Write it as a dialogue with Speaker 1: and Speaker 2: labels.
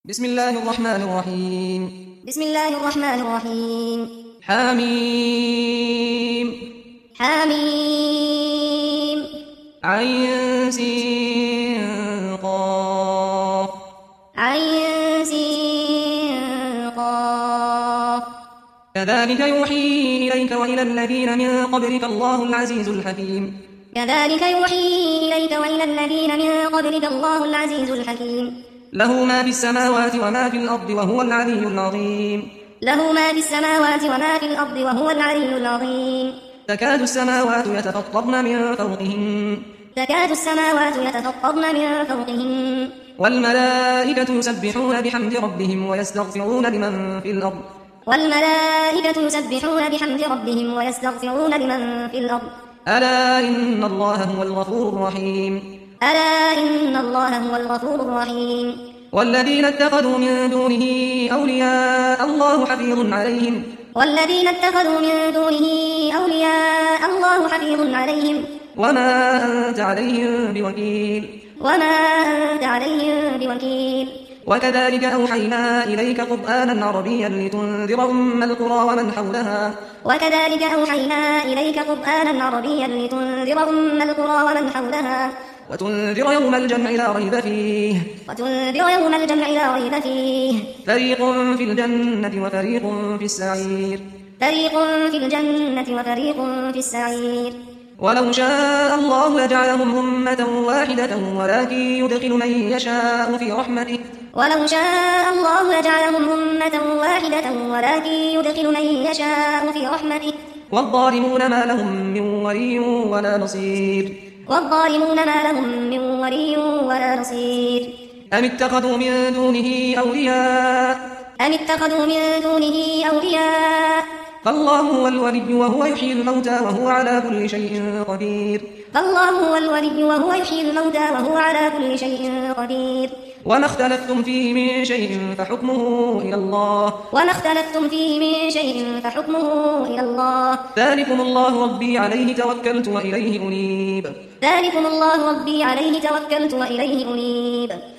Speaker 1: بسم الله الرحمن الرحيم.
Speaker 2: بسم الله الرحمن الرحيم.
Speaker 1: حميم.
Speaker 2: حميم.
Speaker 1: عين سين قاف.
Speaker 2: عين سين قاف.
Speaker 1: كذلك يوحي إليك وإلى الذين من قبلك الله العزيز الحكيم.
Speaker 2: كذلك يوحي إليك وإلى الذين من قبلك الله العزيز الحكيم.
Speaker 1: له ما في السماوات وما في الأرض وهو العلي العظيم.
Speaker 2: له ما في السماوات وما في الأرض وهو العلي العظيم.
Speaker 1: تكاد السماوات يتفطرن من فوقهن.
Speaker 2: تكاد السماوات يتفطرن من فوقهن.
Speaker 1: والملائكة يسبحون بحمد ربهم ويستغفرون لمن في الأرض.
Speaker 2: والملائكة يسبحون بحمد ربهم ويستغفرون لمن في الأرض.
Speaker 1: ألا إن الله هو الغفور الرحيم.
Speaker 2: ألا إن الله هو الغفور الرحيم.
Speaker 1: والذين اتخذوا من دونه أولياء الله حفيظ عليهم.
Speaker 2: والذين اتخذوا من دونه أولياء الله حفيظ عليهم.
Speaker 1: وما أنت عليهم بوكيل.
Speaker 2: وما أنت عليهم بوكيل.
Speaker 1: وكذلك أوحينا إليك قرآنا عربيا لتنذر أم القرى ومن حولها.
Speaker 2: وكذلك أوحينا إليك قرآنا عربيا لتنذر أم القرى ومن حولها.
Speaker 1: وتنذر يوم الجمع لا ريب فيه.
Speaker 2: وتنذر يوم الجمع لا ريب فيه.
Speaker 1: فريق في الجنة وفريق في السعير.
Speaker 2: فريق في الجنة وفريق في السعير.
Speaker 1: ولو شاء الله لجعلهم أمة واحدة ولكن يدخل من يشاء في رحمته.
Speaker 2: ولو شاء الله لجعلهم أمة واحدة ولكن يدخل من يشاء في رحمته.
Speaker 1: والظالمون ما لهم من ولي ولا نصير.
Speaker 2: والظالمون ما لهم من ولي ولا نصير.
Speaker 1: أم اتخذوا من دونه أولياء.
Speaker 2: أم اتخذوا من دونه أولياء.
Speaker 1: فالله هو الولي وهو يحيي الموتى وهو على كل شيء قدير.
Speaker 2: فالله هو الولي وهو يحيي الموتى وهو على كل شيء قدير.
Speaker 1: وما اختلفتم فيه من شيء فحكمه إلى الله.
Speaker 2: وما اختلفتم فيه من شيء فحكمه إلى الله.
Speaker 1: ذلكم الله ربي عليه توكلت وإليه أنيب.
Speaker 2: ذلكم الله ربي عليه توكلت وإليه أنيب.